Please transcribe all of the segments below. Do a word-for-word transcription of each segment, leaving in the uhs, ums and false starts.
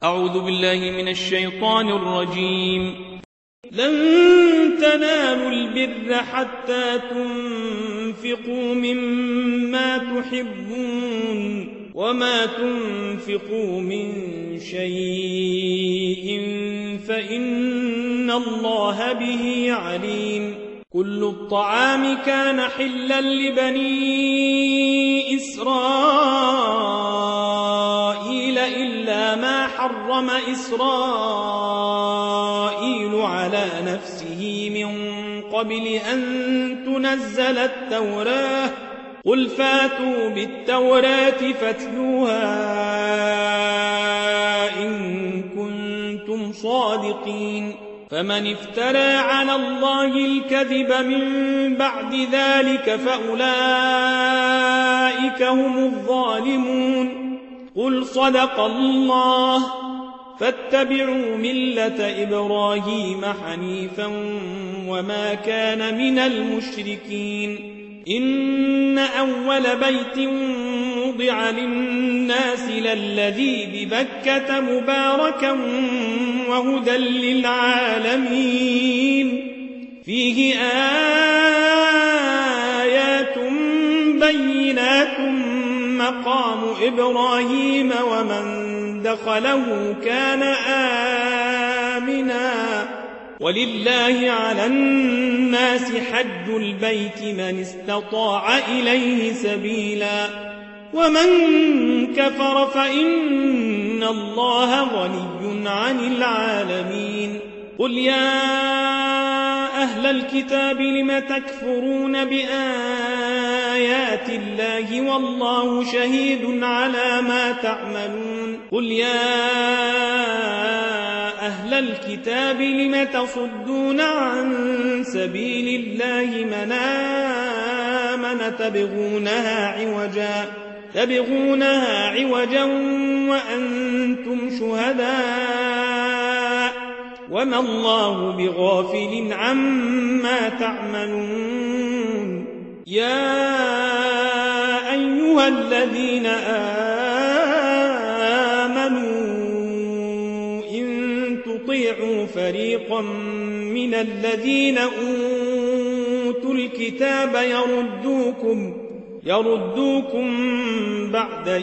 أعوذ بالله من الشيطان الرجيم. لن تنالوا البر حتى تنفقوا مما تحبون وما تنفقوا من شيء فإن الله به عليم. كل الطعام كان حلا لبني إسرائيل إلا ما حرم إسرائيل على نفسه من قبل أن تنزل التوراة. قل فاتوا بالتوراة فاتلوها إن كنتم صادقين. فمن افترى على الله الكذب من بعد ذلك فأولئك هم الظالمون. قل صدق الله فاتبعوا ملة إبراهيم حنيفا وما كان من المشركين. إن أول بيت وضع للناس للذي ببكة مباركا وهدى للعالمين. فيه آيات بينات مقام إبراهيم ومن دخله كان آمنا. ولله على الناس حج البيت من استطاع إليه سبيلا ومن كفر فإن الله غني عن العالمين. قل يا أهل الكتاب لم تكفرون بآيات الله والله شهيد على ما تعملون. قل يا أهل الكتاب لم تصدون عن سبيل الله من آمن تبغونها عوجا تبغونها عوجا وأنتم شهداء وما الله بغافل عما تعملون. يا أيها الذين آمنوا إن تطيعوا فريقا من الذين أوتوا الكتاب يردوكم يردوكم بعد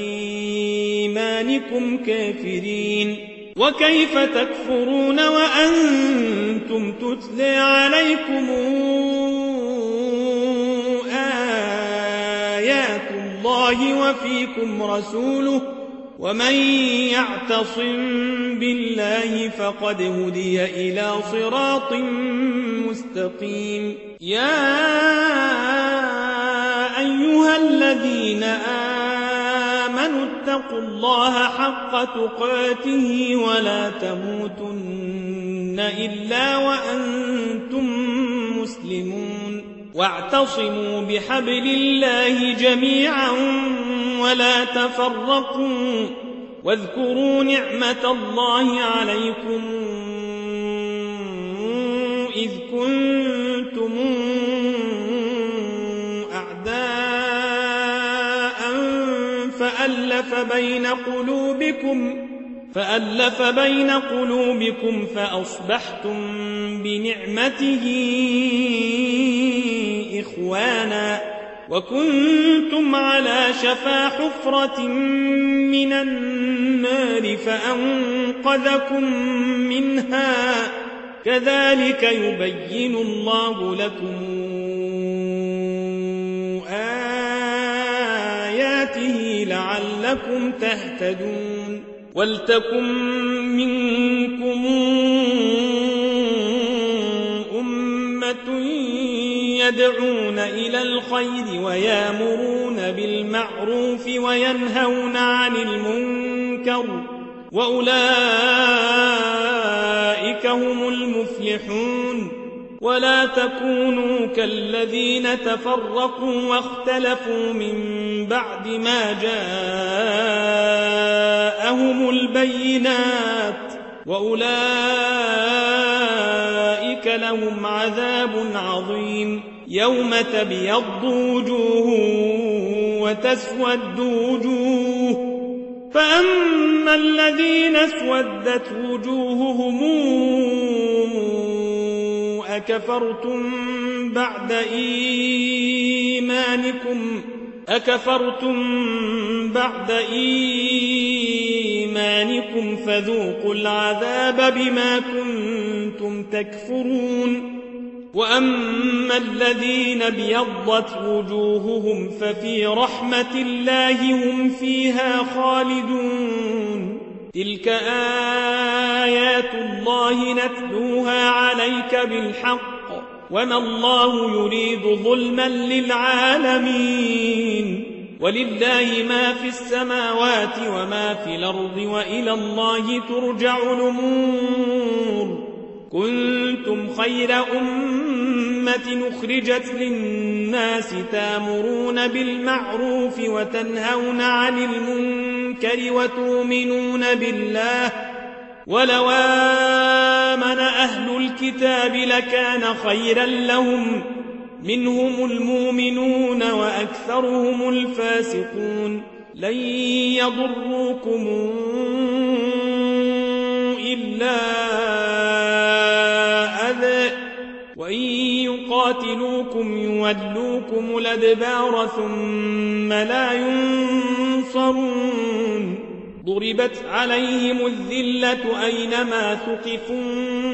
إيمانكم كافرين. وكيف تكفرون وأنتم تتلى عليكم آيات الله وفيكم رسوله ومن يعتصم بالله فقد هدي إلى صراط مستقيم. يا أيها الذين آمنوا اتقوا الله حق تقاته ولا تموتن إلا وأنتم مسلمون. واعتصموا بحبل الله جميعا ولا تفرقوا واذكروا نعمة الله عليكم إذ كنتم فألف بين قلوبكم فألف بين قلوبكم فأصبحتم بنعمته إخوانا وكنتم على شفا حفرة من النار فأنقذكم منها. كذلك يبين الله لكم آياته لعلكم تهتدون. ولتكن منكم أمة يدعون إلى الخير ويامرون بالمعروف وينهون عن المنكر وأولئك هم المفلحون. ولا تكونوا كالذين تفرقوا واختلفوا من بعد ما جاءهم البينات وأولئك لهم عذاب عظيم. يوم تبيض وجوه وتسود وجوه فأما الذين اسودت وجوههم أكفرتم بعد إيمانكم أكفرتم بعد إيمانكم فذوقوا العذاب بما كنتم تكفرون وأما الذين ابيضت وجوههم ففي رحمة الله هم فيها خالدون تلك آيات الله نتلوها عليك بالحق وما الله يريد ظلما للعالمين ولله ما في السماوات وما في الأرض وإلى الله ترجع الأمور كنتم خير أمة أخرجت للناس تامرون بالمعروف وتنهون عن المنكر وتؤمنون بالله ولو آمن أهل الكتاب لكان خيرا لهم منهم المؤمنون وأكثرهم الفاسقون لن يضروكم إلا أذى وإن يقاتلوكم يولوكم الأدبار ثم لا ينصرون ضربت عليهم الذلة أينما ثقفوا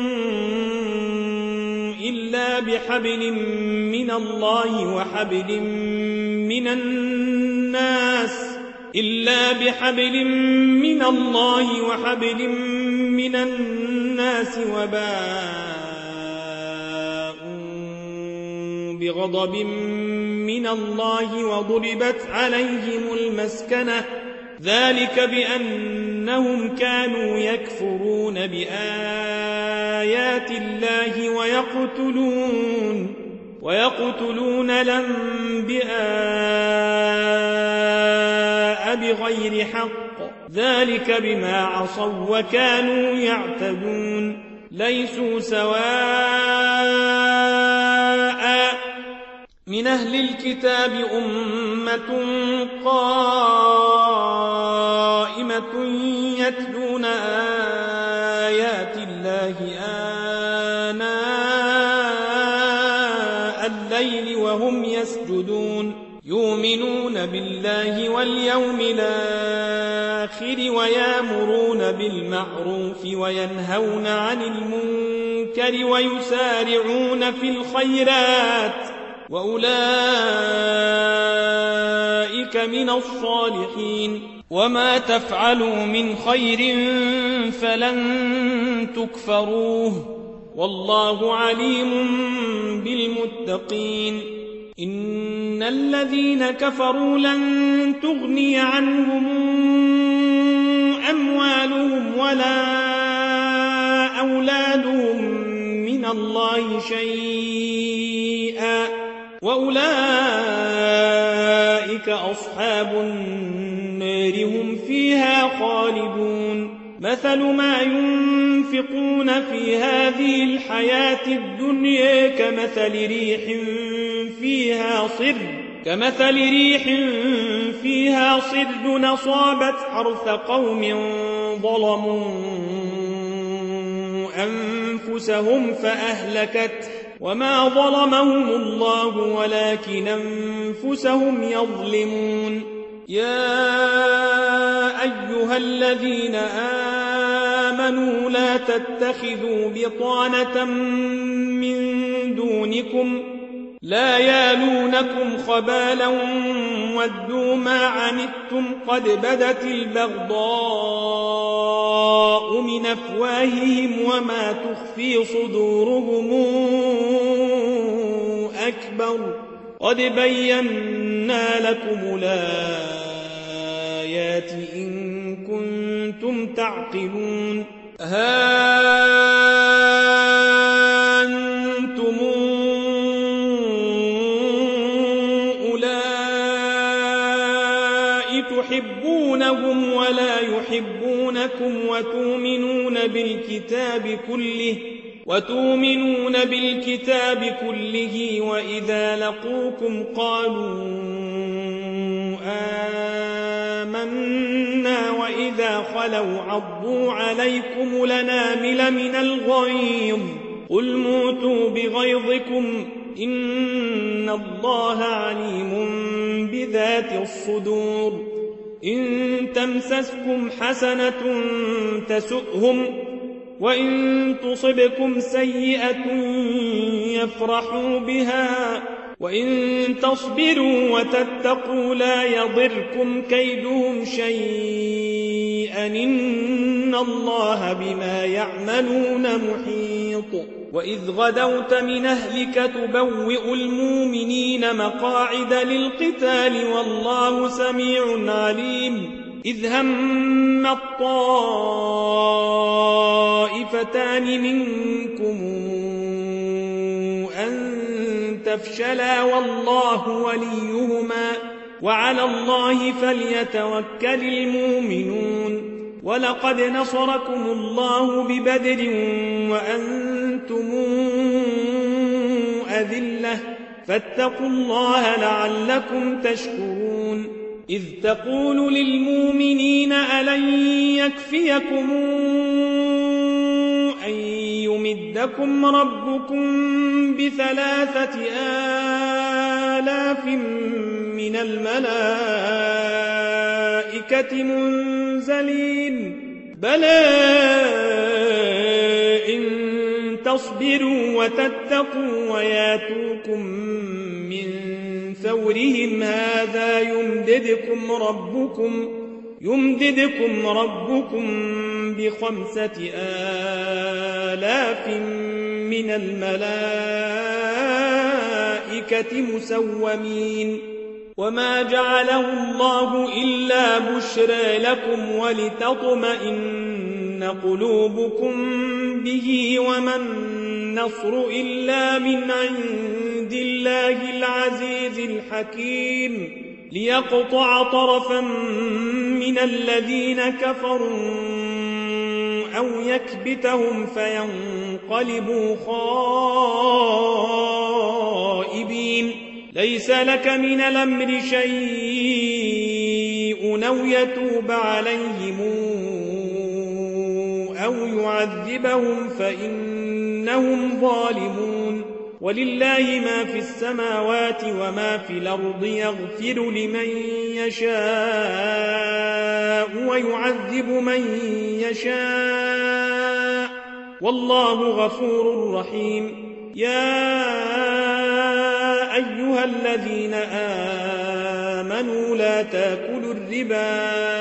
إلا بحبل من الله وحبل من الناس إلا بحبل من الله وحبل من الناس وباءوا بغضب من الله وضربت عليهم المسكنة ذلك بأنهم كانوا يكفرون بآيات الله ويقتلون ويقتلون الأنبياء بغير حق ذلك بما عصوا وكانوا يعتدون ليسوا سواء من أهل الكتاب أمة قائمة يتلون آيات الله آناء الليل وهم يسجدون يؤمنون بالله واليوم الآخر ويامرون بالمعروف وينهون عن المنكر ويسارعون في الخيرات وأولئك من الصالحين وما تفعلوا من خير فلن تكفروه والله عليم بالمتقين إن الذين كفروا لن تغني عنهم أموالهم ولا أولادهم من الله شيئا وأولئك أصحاب النار هم فيها خالدون مثل ما ينفقون في هذه الحياة الدنيا كمثل ريح فيها صر كمثل ريح فيها صر أصابت حرث قوم ظلموا أنفسهم فأهلكته وما ظلمهم الله ولكن أنفسهم يظلمون يا أيها الذين آمنوا لا تتخذوا بطانة من دونكم لا يالونكم خبالا ودوا ما عنتم قد بدت البغضاء من أفواههم وما تخفي صدورهم أكبر قد بينا لكم الآيات إن كنتم تعقلون ها أنتم أولئك تحبونهم ولا يحبونكم وتؤمنون بالكتاب كله وتؤمنون بالكتاب كله وإذا لقوكم قالوا آمنا وإذا وإذا خلوا عضوا عليكم الأنامل من الغيظ قل موتوا بغيظكم إن الله عليم بذات الصدور إن تمسسكم حسنة تسؤهم وإن تصبكم سيئة يفرحوا بها وإن تصبروا وتتقوا لا يضركم كيدهم شيئا إن الله بما يعملون محيط وإذ غدوت من أهلك تبوئ المؤمنين مقاعد للقتال والله سميع عليم إذ هم الطائفتان منكم أن تفشلا والله وليهما وعلى الله فليتوكل المؤمنون ولقد نصركم الله ببدر وأنتم أذلة فاتقوا الله لعلكم تشكرون إذ تقول للمؤمنين ألن يكفيكم أن يمدكم ربكم بثلاثة آلاف من الملائكة منزلين بلى إن تصبروا وتتقوا وياتوكم من فورهم هذا يمددكم ربكم يمددكم ربكم بخمسة آلاف من الملائكة مسومين وما جعله الله إلا بشرى لكم ولتطمئن قلوبكم به وما النصر إلا من عند الله العزيز الحكيم ليقطع طرفا من الذين كفروا أو يكبتهم فينقلبوا خائبين ليس لك من الأمر شيء أو يتوب عليهم أو يعذبهم فإنهم ظالمون ولله ما في السماوات وما في الأرض يغفر لمن يشاء ويعذب من يشاء والله غفور رحيم يا أيها الذين آمنوا لا تأكلوا الربا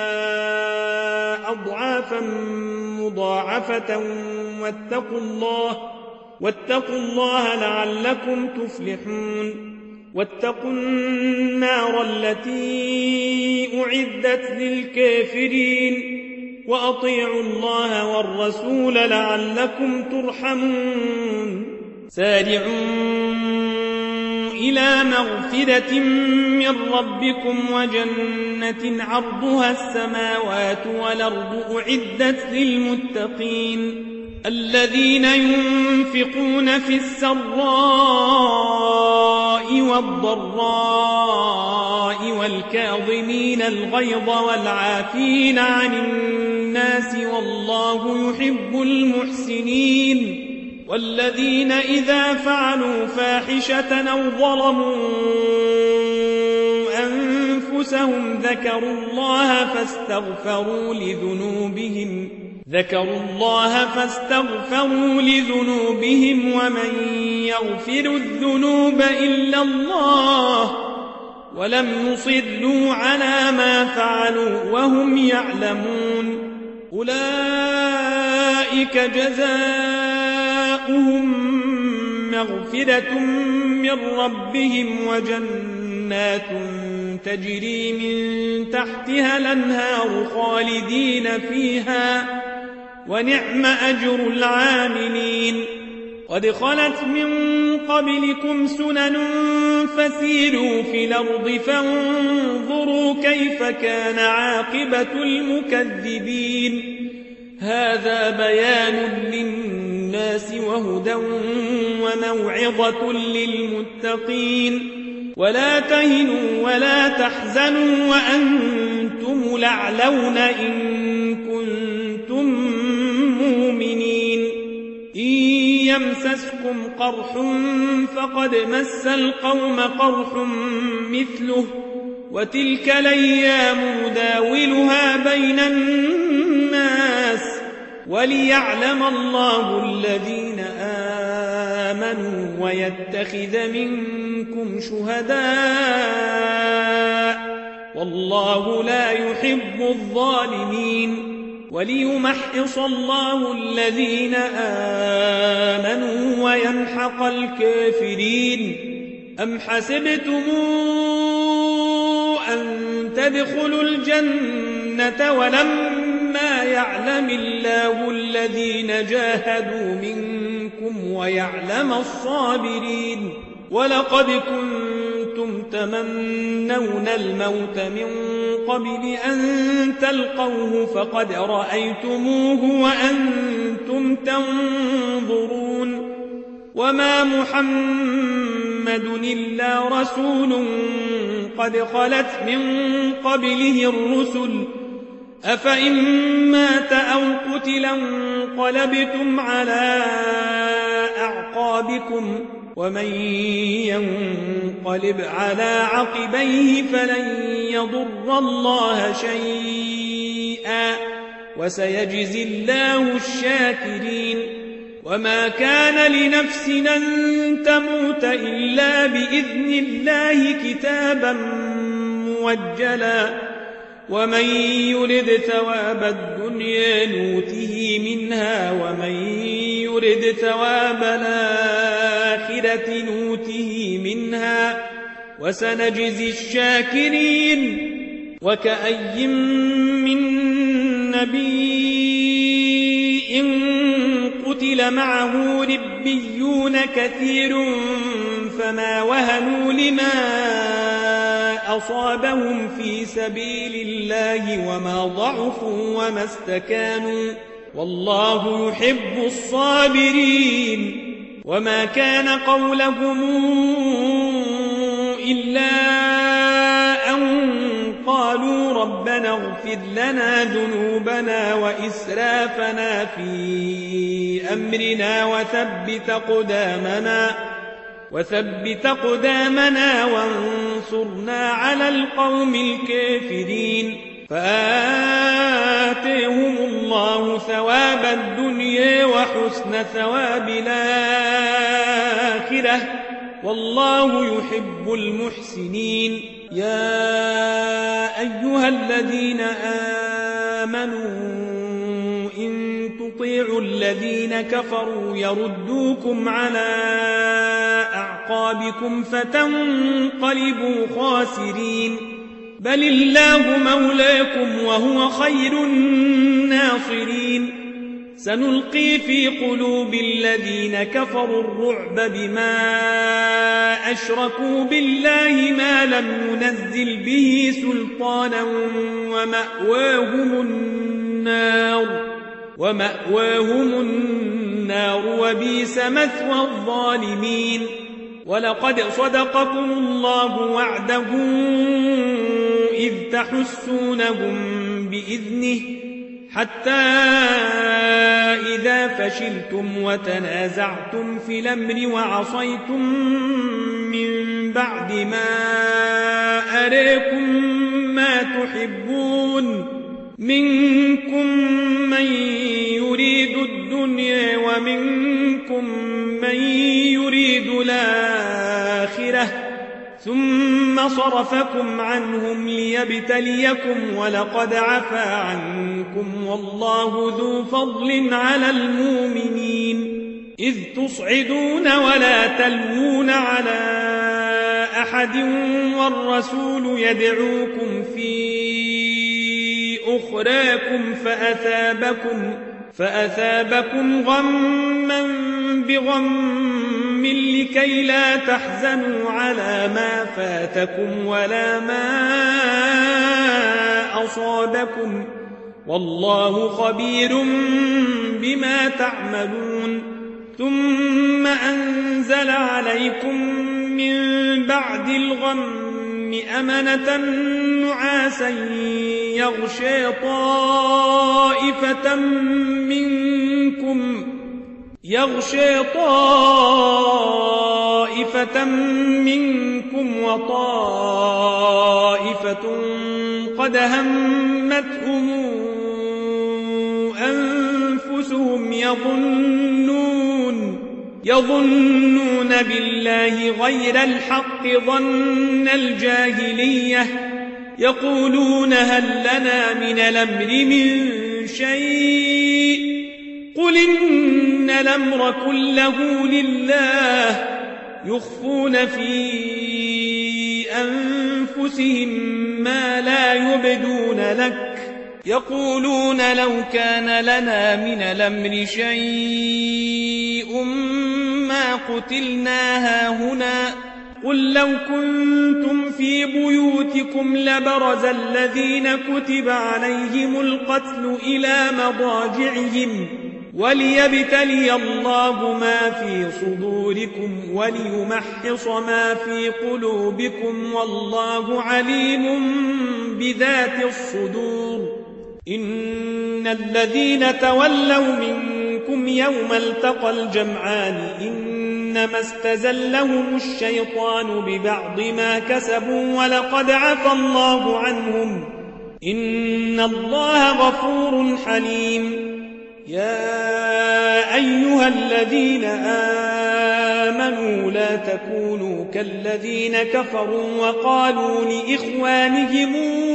أضعافا مضاعفة واتقوا الله واتقوا الله لعلكم تفلحون واتقوا النار التي أعدت للكافرين وأطيعوا الله والرسول لعلكم ترحمون سارعوا إلى مغفرة من ربكم وجنة عرضها السماوات والأرض أعدت للمتقين الذين ينفقون في السراء والضراء والكاظمين الغيظ والعافين عن الناس والله يحب المحسنين والذين إذا فعلوا فاحشة أو ظلموا أنفسهم ذكروا الله فاستغفروا لذنوبهم ذكروا الله فاستغفروا لذنوبهم ومن يغفر الذنوب إلا الله ولم يصروا على ما فعلوا وهم يعلمون أولئك جزاؤهم مغفرة من ربهم وجنات تجري من تحتها الأنهار خالدين فيها ونعم أجر العاملين قد خلت من قبلكم سنن فسيروا في الأرض فانظروا كيف كان عاقبة المكذبين هذا بيان للناس وهدى وموعظة للمتقين ولا تهنوا ولا تحزنوا وأنتم الأعلون إن يمسسكم قرح فقد مس القوم قرح مثله وتلك الأيام نداولها بين الناس وليعلم الله الذين آمنوا ويتخذ منكم شهداء والله لا يحب الظالمين وليمحص الله الذين آمنوا ويمحق الكافرين أم حسبتم أن تدخلوا الجنة ولما يعلم الله الذين جاهدوا منكم ويعلم الصابرين ولقد كنتم تمنون الموت من قبل أن تلقوه فقد رأيتموه وأنتم تنظرون وما محمد إلا رسول قد خلت من قبله الرسل أفإن مات أو قتلا انقلبتم على أعقابكم ومن ينقلب على عقبيه فلن يضر الله شيئا وسيجزي الله الشاكرين وما كان لنفس أن تموت إلا بإذن الله كتابا موجلا ومن يرد ثواب الدنيا نوته منها ومن يرد ثواب الآخرة نوته منها وسنجزي الشاكرين وكأي من نبي قتل معه ربيون كثير فما وهنوا لما أصابهم في سبيل الله وما ضعفوا وما استكانوا والله يحب الصابرين وما كان قولهم إلا أن قالوا ربنا اغفر لنا ذنوبنا وإسرافنا في أمرنا وثبت قدامنا وثبت قدامنا وانصرنا على القوم الكافرين فآتيهم الله ثواب الدنيا وحسن ثواب الآخرة والله يحب المحسنين يا أيها الذين آمنوا إن تطيعوا الذين كفروا يردوكم على أعقابكم فتنقلبوا خاسرين بل الله مولاكم وهو خير الناصرين سنلقي في قلوب الذين كفروا الرعب بما أشركوا بالله ما لم ينزل به سلطانا ومأواهم النار ومأواهم النار وبئس مثوى الظالمين ولقد صدقكم الله وعده إذ تحسونهم بإذنه حتى إذا فشلتم وتنازعتم في الأمر وعصيتم من بعد ما أراكم ما تحبون منكم من يريد الدنيا ومنكم من يريد الآخرة ثم صرفكم عنهم ليبتليكم ولقد عفا عنكم والله ذو فضل على المؤمنين إذ تصعدون ولا تلوون على أحد والرسول يدعوكم في أخراكم فأثابكم فأثابكم غما بغم لكي لا تحزنوا على ما فاتكم ولا ما أصابكم والله خبير بما تعملون ثم أنزل عليكم من بعد الغم أمنة نعاسا يغشى طائفة منكم يغشي طائفة منكم وطائفة قد همتهم أنفسهم يظنون يظنون بالله غير الحق ظن الجاهلية يقولون هل لنا من الأمر من شيء قل إن الأمر كله لله يخفون في أنفسهم ما لا يبدون لك يقولون لو كان لنا من الأمر شيء ما قتلنا هاهنا قل لو كنتم في بيوتكم لبرز الذين كتب عليهم القتل إلى مضاجعهم وليبتلي الله ما في صدوركم وليمحص ما في قلوبكم والله عليم بذات الصدور إن الذين تولوا منكم يوم التقى الجمعان إنما استزلهم الشيطان ببعض ما كسبوا ولقد عفى الله عنهم إن الله غفور حليم يا أيها الذين آمنوا لا تكونوا كالذين كفروا وقالوا لإخوانهم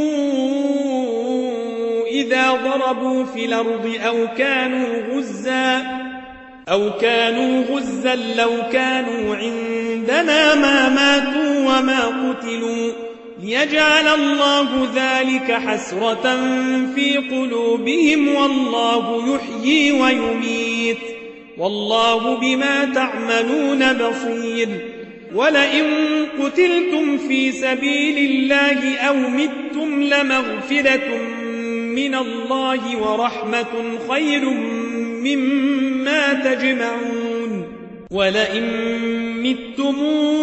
إذا ضربوا في الأرض أو كانوا غزا أو كانوا غزا لو كانوا عندنا ما ماتوا وما قتلوا ليجعل الله ذلك حسرة في قلوبهم والله يحيي ويميت والله بما تعملون بصير ولئن قتلتم في سبيل الله أو متم لمغفرة من الله ورحمة خير مما تجمعون ولئن متم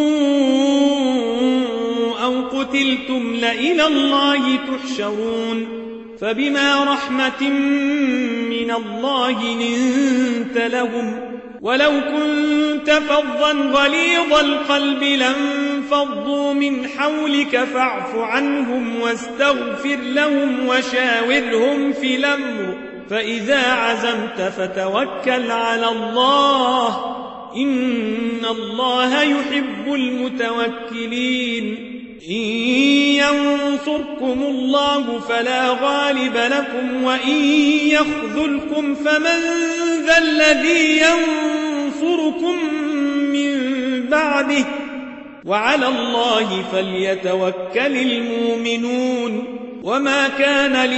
أو قتلتم لإلى الله تحشرون فبما رحمة من الله لنت لهم ولو كنت فظا غليظ القلب لانفضوا من حولك فاعف عنهم واستغفر لهم وشاورهم في الأمر فإذا عزمت فتوكل على الله إن الله يحب المتوكلين إن ينصركم الله فلا غالب لكم وإن يخذلكم فمن ذا الذي ينصركم من بعده وعلى الله فليتوكل المؤمنون وما كان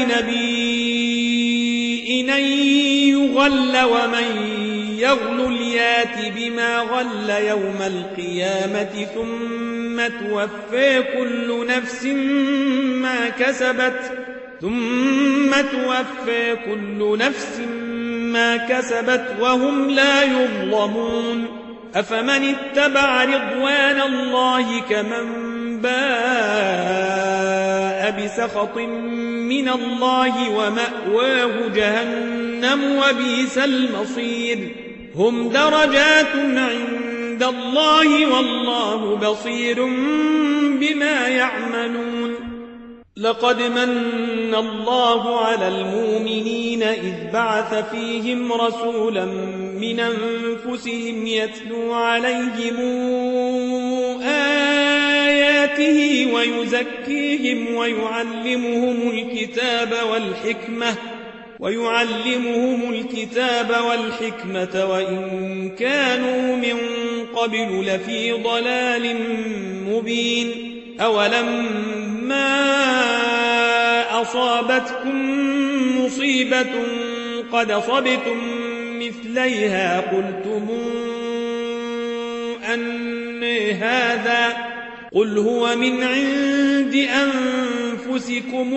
لنبي أن يغل ومن يغل ليات بما غل يوم القيامة ثم توفي كل نفس ما كسبت ثم توفي كل نفس ما كسبت وهم لا يظلمون أفمن اتبع رضوان الله كمن باء بسخط من الله ومأواه جهنم وبئس المصير هم درجات عند الله والله بصير بما يعملون لقد من الله على المؤمنين إذ بعث فيهم رسولا من أنفسهم يتلو عليهم آياته ويزكيهم ويعلمهم الكتاب والحكمة ويعلمهم الكتاب والحكمة وإن كانوا من قبل لفي ضلال مبين أولما أصابتكم مصيبة قد أصبتم مثليها قلتم أن هذا قل هو من عند أنفسكم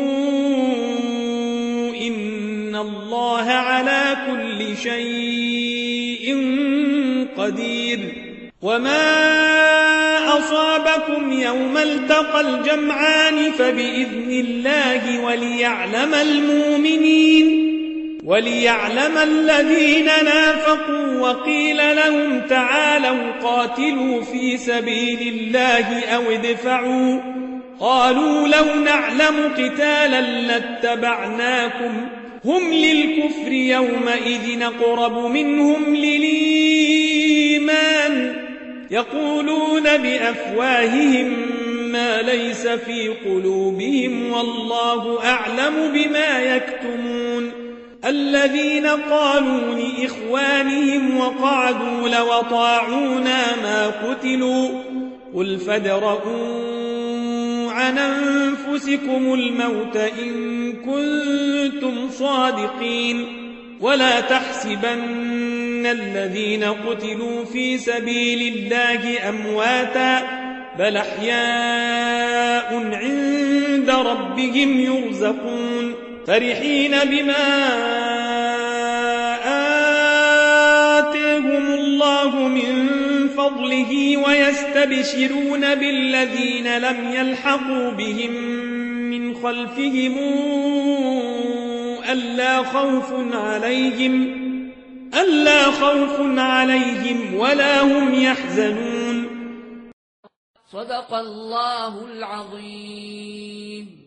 إن الله على كل شيء قدير وما أصابكم يوم التقى الجمعان فبإذن الله وليعلم المؤمنين وليعلم الذين نافقوا وقيل لهم تعالوا قاتلوا في سبيل الله أو ادفعوا قالوا لو نعلم قتالا لاتبعناكم هم للكفر يومئذ أقرب منهم للإيمان يقولون بأفواههم ما ليس في قلوبهم والله أعلم بما يكتمون الذين قالوا لإخوانهم وقعدوا لو أطاعونا ما قتلوا قل فادرءوا عن أنفسكم الموت إن كنتم صادقين ولا تحسبن الذين قتلوا في سبيل الله أمواتا بل أحياء عند ربهم يرزقون فرحين بما آتاهم الله من فضله ويستبشرون بالذين لم يلحقوا بهم من خلفهم ألا خوف عليهم ألا خوف عليهم ولا هم يحزنون. صدق الله العظيم.